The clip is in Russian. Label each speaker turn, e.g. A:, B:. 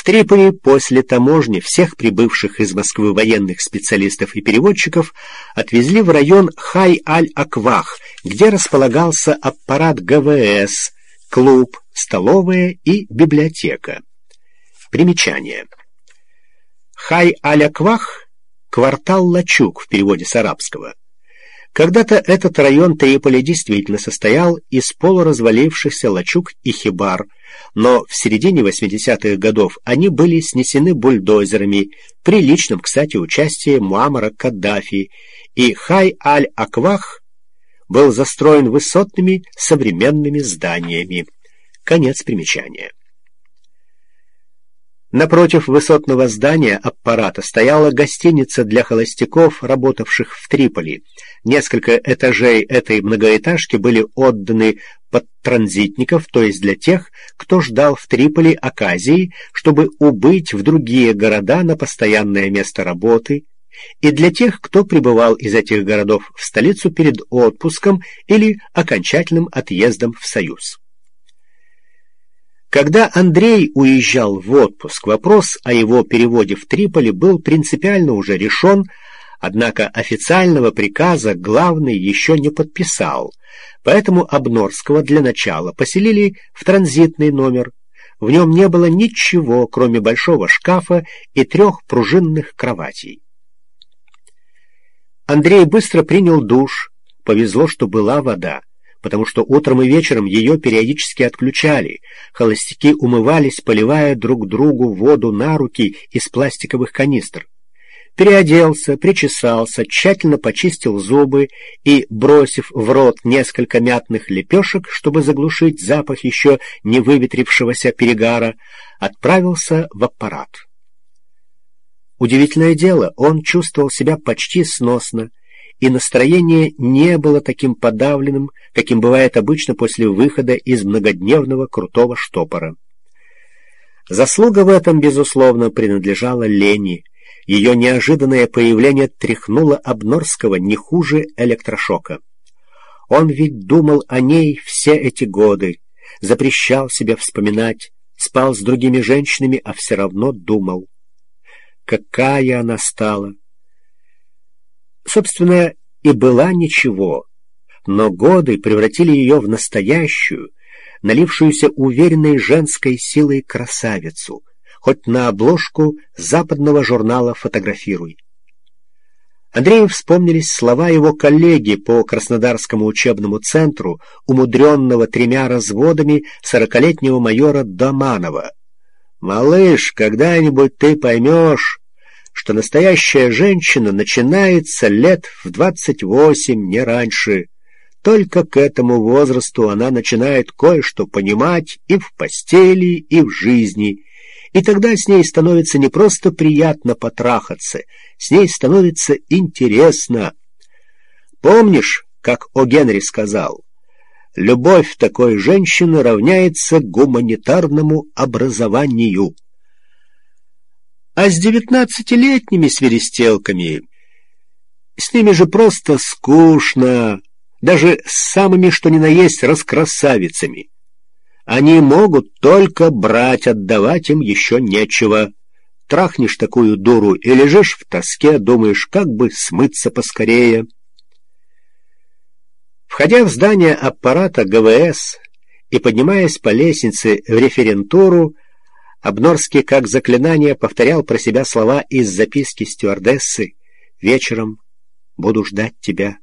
A: В Триполи после таможни всех прибывших из Москвы военных специалистов и переводчиков отвезли в район Хай-аль-Аквах, где располагался аппарат ГВС, клуб, столовая и библиотека. Примечание. Хай-аль-Аквах — квартал Лачуг в переводе с арабского. Когда-то этот район Триполи действительно состоял из полуразвалившихся лачуг и хибар, но в середине 80-х годов они были снесены бульдозерами при личном, кстати, участии Муаммара Каддафи, и Хай-аль-Аквах был застроен высотными современными зданиями. Конец примечания. Напротив высотного здания аппарата стояла гостиница для холостяков, работавших в Триполи. Несколько этажей этой многоэтажки были отданы под транзитников, то есть для тех, кто ждал в Триполи оказии, чтобы убыть в другие города на постоянное место работы, и для тех, кто прибывал из этих городов в столицу перед отпуском или окончательным отъездом в Союз. Когда Андрей уезжал в отпуск, вопрос о его переводе в Триполи был принципиально уже решен, однако официального приказа главный еще не подписал, поэтому Обнорского для начала поселили в транзитный номер. В нем не было ничего, кроме большого шкафа и 3 пружинных кроватей. Андрей быстро принял душ, повезло, что была вода, потому что утром и вечером ее периодически отключали. Холостяки умывались, поливая друг другу воду на руки из пластиковых канистр. Переоделся, причесался, тщательно почистил зубы и, бросив в рот несколько мятных лепешек, чтобы заглушить запах еще не выветрившегося перегара, отправился в аппарат. Удивительное дело, он чувствовал себя почти сносно, и настроение не было таким подавленным, каким бывает обычно после выхода из многодневного крутого штопора. Заслуга в этом, безусловно, принадлежала Лене. Ее неожиданное появление тряхнуло Обнорского не хуже электрошока. Он ведь думал о ней все эти годы, запрещал себе вспоминать, спал с другими женщинами, а все равно думал. Какая она стала! Собственно, и была ничего, но годы превратили ее в настоящую, налившуюся уверенной женской силой красавицу, хоть на обложку западного журнала фотографируй. Андрею вспомнились слова его коллеги по Краснодарскому учебному центру, умудренного 3 разводами 40-летнего майора Доманова. «Малыш, когда-нибудь ты поймешь, что настоящая женщина начинается лет в 28, не раньше. Только к этому возрасту она начинает кое-что понимать и в постели, и в жизни. И тогда с ней становится не просто приятно потрахаться, с ней становится интересно. Помнишь, как О. Генри сказал, «Любовь такой женщины равняется гуманитарному образованию». А с 19-летними свиристелками, с ними же просто скучно, даже с самыми что ни на есть раскрасавицами. Они могут только брать, отдавать им еще нечего. Трахнешь такую дуру и лежишь в тоске, думаешь, как бы смыться поскорее. Входя в здание аппарата ГВС и поднимаясь по лестнице в референтуру, Обнорский как заклинание повторял про себя слова из записки стюардессы: «Вечером буду ждать тебя».